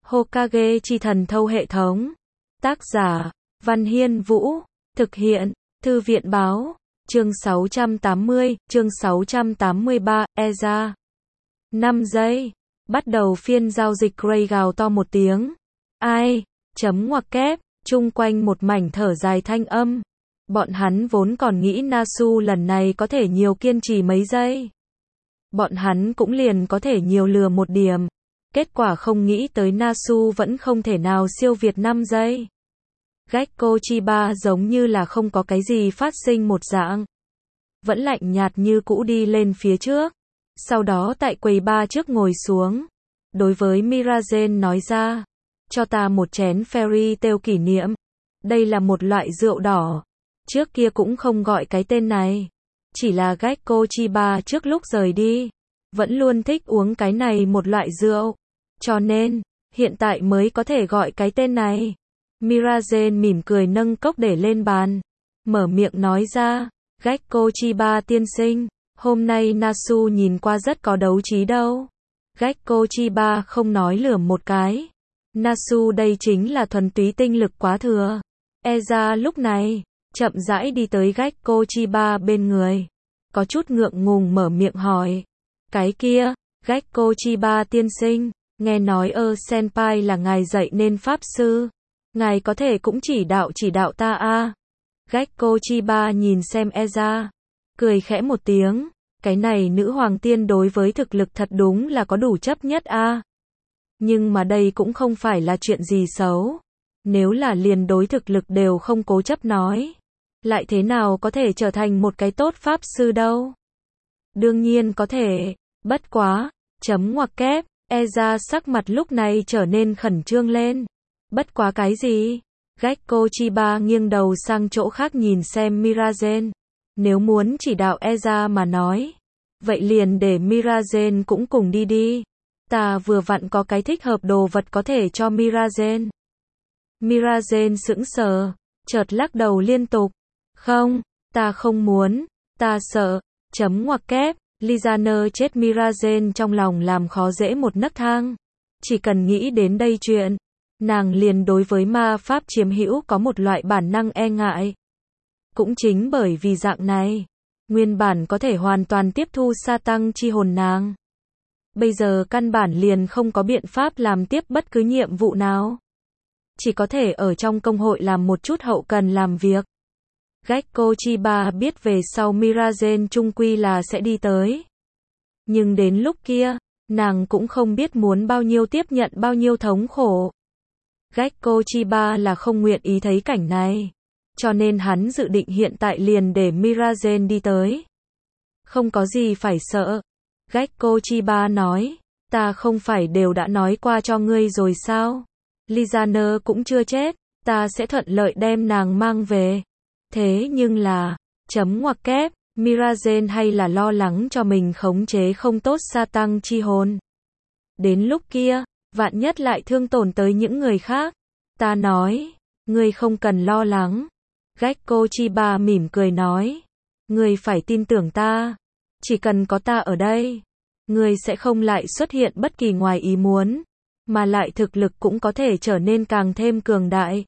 Hokage chi thần thâu hệ thống. Tác giả, Văn Hiên Vũ. Thực hiện, Thư viện báo. Chương 680, chương 683, Eza. 5 giây. Bắt đầu phiên giao dịch. Gray gào to một tiếng. Ai? Chấm ngoặc kép. Chung quanh một mảnh thở dài thanh âm. Bọn hắn vốn còn nghĩ Nasu lần này có thể nhiều kiên trì mấy giây. Bọn hắn cũng liền có thể nhiều lừa một điểm. Kết quả không nghĩ tới Nasu vẫn không thể nào siêu việt 5 giây. Gekko Chiba giống như là không có cái gì phát sinh một dạng. Vẫn lạnh nhạt như cũ đi lên phía trước. Sau đó tại quầy bar trước ngồi xuống. Đối với Mirazen nói ra. Cho ta một chén Fairy Tail kỷ niệm. Đây là một loại rượu đỏ. Trước kia cũng không gọi cái tên này. Chỉ là Gekko Chiba trước lúc rời đi. Vẫn luôn thích uống cái này một loại rượu. Cho nên, hiện tại mới có thể gọi cái tên này. Mirazen mỉm cười nâng cốc để lên bàn. Mở miệng nói ra. Gekko Chiba tiên sinh. Hôm nay Nasu nhìn qua rất có đấu trí đâu. Gekko Chiba không nói lườm một cái. Nasu đây chính là thuần túy tinh lực quá thừa. Eza lúc này, chậm rãi đi tới Gekko Chiba bên người. Có chút ngượng ngùng mở miệng hỏi. Cái kia, Gekko Chiba tiên sinh, nghe nói senpai là ngài dạy nên pháp sư. Ngài có thể cũng chỉ đạo ta a. Gekko Chiba nhìn xem Eza. Cười khẽ một tiếng. Cái này nữ hoàng tiên đối với thực lực thật đúng là có đủ chấp nhất a. Nhưng mà đây cũng không phải là chuyện gì xấu. Nếu là liền đối thực lực đều không cố chấp nói. Lại thế nào có thể trở thành một cái tốt pháp sư đâu. Đương nhiên có thể. Bất quá. Chấm ngoặc kép. Eza sắc mặt lúc này trở nên khẩn trương lên. Bất quá cái gì? Gekko Chiba nghiêng đầu sang chỗ khác nhìn xem Mirazen. Nếu muốn chỉ đạo Eza mà nói. Vậy liền để Mirazen cũng cùng đi đi. Ta vừa vặn có cái thích hợp đồ vật có thể cho Mirazen. Mirazen sững sờ. Chợt lắc đầu liên tục. Không, ta không muốn. Ta sợ. Chấm ngoặc kép. Lizaner chết. Mirazen trong lòng làm khó dễ một nấc thang. Chỉ cần nghĩ đến đây chuyện. Nàng liền đối với ma pháp chiếm hữu có một loại bản năng e ngại. Cũng chính bởi vì dạng này. Nguyên bản có thể hoàn toàn tiếp thu sa tăng chi hồn nàng. Bây giờ căn bản liền không có biện pháp làm tiếp bất cứ nhiệm vụ nào. Chỉ có thể ở trong công hội làm một chút hậu cần làm việc. Gekko Chiba biết về sau Mirazen chung quy là sẽ đi tới. Nhưng đến lúc kia, nàng cũng không biết muốn bao nhiêu tiếp nhận bao nhiêu thống khổ. Gekko Chiba là không nguyện ý thấy cảnh này. Cho nên hắn dự định hiện tại liền để Mirazen đi tới. Không có gì phải sợ. Gekko Chiba nói. Ta không phải đều đã nói qua cho ngươi rồi sao? Lizaner cũng chưa chết. Ta sẽ thuận lợi đem nàng mang về. Thế nhưng là, chấm ngoặc kép, Mirazen hay là lo lắng cho mình khống chế không tốt sa tăng chi hồn. Đến lúc kia, vạn nhất lại thương tổn tới những người khác. Ta nói, ngươi không cần lo lắng. Gekko Chiba mỉm cười nói. Ngươi phải tin tưởng ta. Chỉ cần có ta ở đây. Ngươi sẽ không lại xuất hiện bất kỳ ngoài ý muốn. Mà lại thực lực cũng có thể trở nên càng thêm cường đại.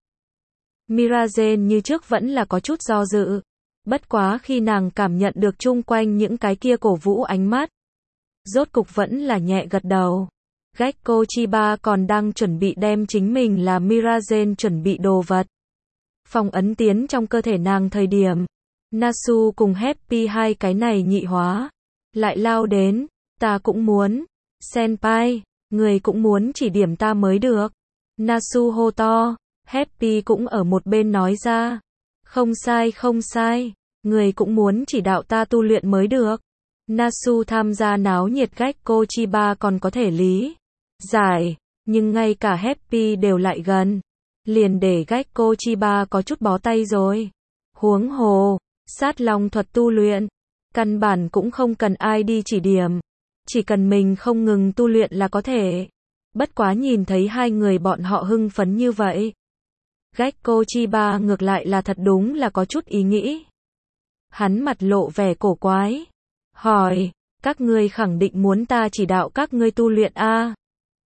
Mirazen như trước vẫn là có chút do dự. Bất quá khi nàng cảm nhận được chung quanh những cái kia cổ vũ ánh mắt. Rốt cục vẫn là nhẹ gật đầu. Gekko Chiba còn đang chuẩn bị đem chính mình là Mirazen chuẩn bị đồ vật. Phong ấn tiến trong cơ thể nàng thời điểm. Nasu cùng Happy hai cái này nhị hóa. Lại lao đến. Ta cũng muốn. Senpai. Người cũng muốn chỉ điểm ta mới được. Nasu hô to. Happy cũng ở một bên nói ra. Không sai không sai. Người cũng muốn chỉ đạo ta tu luyện mới được. Nasu tham gia náo nhiệt. Gekko Chiba còn có thể lý giải. Nhưng ngay cả Happy đều lại gần. Liền để Gekko Chiba có chút bó tay rồi. Huống hồ. Sát long thuật tu luyện. Căn bản cũng không cần ai đi chỉ điểm. Chỉ cần mình không ngừng tu luyện là có thể. Bất quá nhìn thấy hai người bọn họ hưng phấn như vậy. Gekko Chiba ngược lại là thật đúng là có chút ý nghĩ. Hắn mặt lộ vẻ cổ quái. Hỏi, các ngươi khẳng định muốn ta chỉ đạo các ngươi tu luyện a?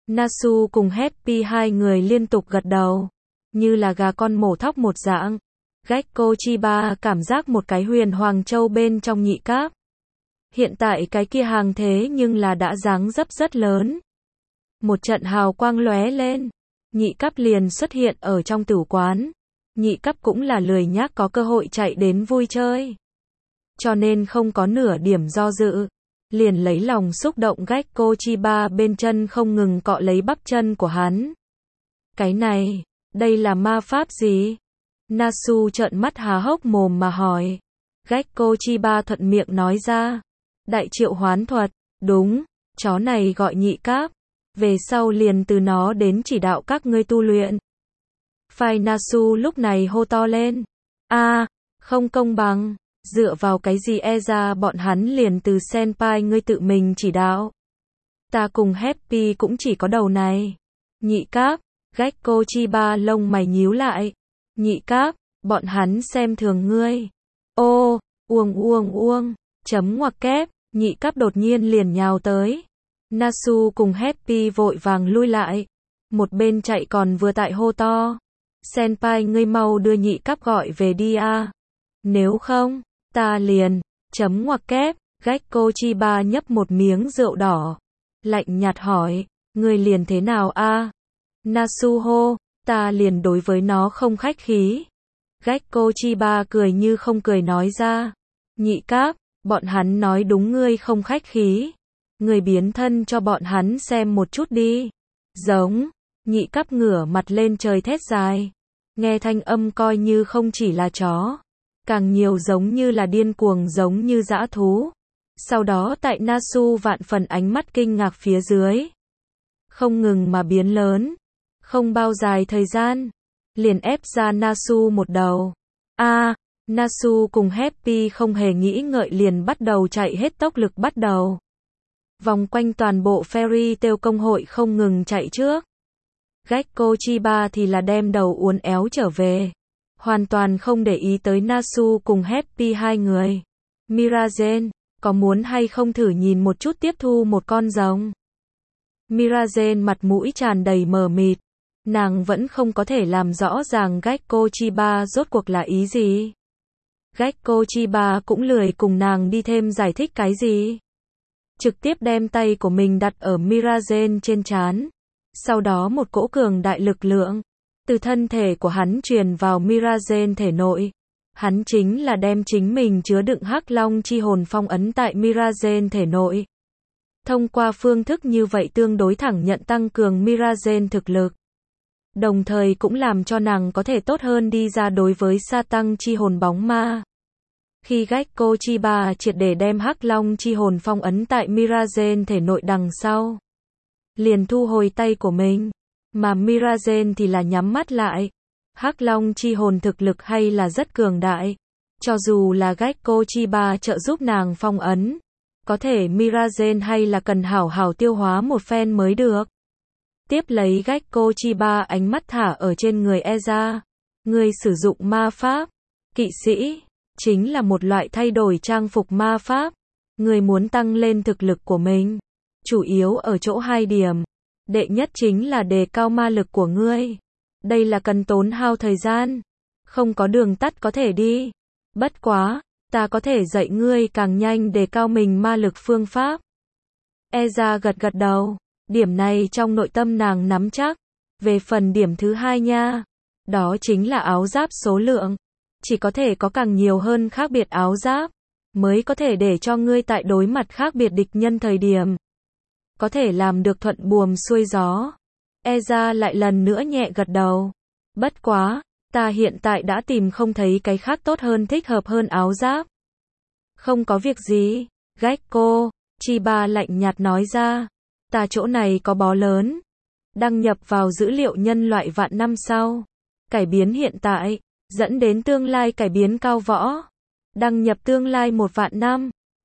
Nasu cùng Happy hai người liên tục gật đầu, như là gà con mổ thóc một dạng. Gekko Chiba cảm giác một cái huyền hoàng châu bên trong nhị cáp. Hiện tại cái kia hàng thế nhưng là đã dáng dấp rất lớn. Một trận hào quang lóe lên, nhị cáp liền xuất hiện ở trong tử quán. Nhị cáp cũng là lười nhác có cơ hội chạy đến vui chơi, cho nên không có nửa điểm do dự, liền lấy lòng xúc động Gekko Chiba bên chân không ngừng cọ lấy bắp chân của hắn. Cái này, đây là ma pháp gì? Nasu trợn mắt há hốc mồm mà hỏi. Gekko Chiba thuận miệng nói ra. Đại triệu hoán thuật, đúng, chó này gọi nhị cáp. Về sau liền từ nó đến chỉ đạo các ngươi tu luyện. Phai Nasu lúc này hô to lên. Không công bằng, dựa vào cái gì ra bọn hắn liền từ senpai ngươi tự mình chỉ đạo. Ta cùng Happy cũng chỉ có đầu này. Nhị cáp, Gekko Chiba lông mày nhíu lại. Nhị cáp, bọn hắn xem thường ngươi. Uông, chấm ngoặc kép, nhị cáp đột nhiên liền nhào tới. Nasu cùng Happy vội vàng lui lại. Một bên chạy còn vừa tại hô to. Senpai ngươi mau đưa nhị cáp gọi về đi a. Nếu không, ta liền, chấm ngoặc kép, Gekko Chiba nhấp một miếng rượu đỏ. Lạnh nhạt hỏi, ngươi liền thế nào a? Nasu hô, ta liền đối với nó không khách khí. Gekko Chiba cười như không cười nói ra. Nhị cáp, bọn hắn nói đúng ngươi không khách khí. Ngươi biến thân cho bọn hắn xem một chút đi. Giống, nhị cáp ngửa mặt lên trời thét dài. Nghe thanh âm coi như không chỉ là chó. Càng nhiều giống như là điên cuồng giống như dã thú. Sau đó tại Nasu vạn phần ánh mắt kinh ngạc phía dưới. Không ngừng mà biến lớn. Không bao dài thời gian, liền ép ra Nasu một đầu. Nasu cùng Happy không hề nghĩ ngợi liền bắt đầu chạy hết tốc lực bắt đầu. Vòng quanh toàn bộ Fairy Tail công hội không ngừng chạy trước. Gekko Chiba thì là đem đầu uốn éo trở về. Hoàn toàn không để ý tới Nasu cùng Happy hai người. Mirazen, có muốn hay không thử nhìn một chút tiếp thu một con rồng? Mirazen mặt mũi tràn đầy mờ mịt. Nàng vẫn không có thể làm rõ ràng Gekko Chiba rốt cuộc là ý gì. Gekko Chiba cũng lười cùng nàng đi thêm giải thích cái gì. Trực tiếp đem tay của mình đặt ở Mirazen trên trán. Sau đó một cỗ cường đại lực lượng từ thân thể của hắn truyền vào Mirazen thể nội. Hắn chính là đem chính mình chứa đựng Hắc Long chi hồn phong ấn tại Mirazen thể nội. Thông qua phương thức như vậy tương đối thẳng nhận tăng cường Mirazen thực lực. Đồng thời cũng làm cho nàng có thể tốt hơn đi ra đối với sa tăng chi hồn bóng ma. Khi Gekko Chiba triệt để đem Hắc Long chi hồn phong ấn tại Mirazen thể nội đằng sau, liền thu hồi tay của mình, mà Mirazen thì là nhắm mắt lại. Hắc Long chi hồn thực lực hay là rất cường đại, cho dù là Gekko Chiba trợ giúp nàng phong ấn, có thể Mirazen hay là cần hảo hảo tiêu hóa một phen mới được. Tiếp lấy Gekko Chiba ánh mắt thả ở trên người Eza. Người sử dụng ma pháp, kỵ sĩ, chính là một loại thay đổi trang phục ma pháp. Người muốn tăng lên thực lực của mình, chủ yếu ở chỗ hai điểm. Đệ nhất chính là đề cao ma lực của ngươi. Đây là cần tốn hao thời gian, không có đường tắt có thể đi. Bất quá, ta có thể dạy ngươi càng nhanh đề cao mình ma lực phương pháp. Eza gật gật đầu. Điểm này trong nội tâm nàng nắm chắc. Về phần điểm thứ hai nha, đó chính là áo giáp số lượng. Chỉ có thể có càng nhiều hơn khác biệt áo giáp, mới có thể để cho ngươi tại đối mặt khác biệt địch nhân thời điểm, có thể làm được thuận buồm xuôi gió. Eza lại lần nữa nhẹ gật đầu. Bất quá, ta hiện tại đã tìm không thấy cái khác tốt hơn thích hợp hơn áo giáp. Không có việc gì, Gekko Chiba lạnh nhạt nói ra. Ta chỗ này có bó lớn. Đăng nhập vào dữ liệu nhân loại vạn năm sau. Cải biến hiện tại, dẫn đến tương lai cải biến cao võ. Đăng nhập tương lai 1 vạn năm.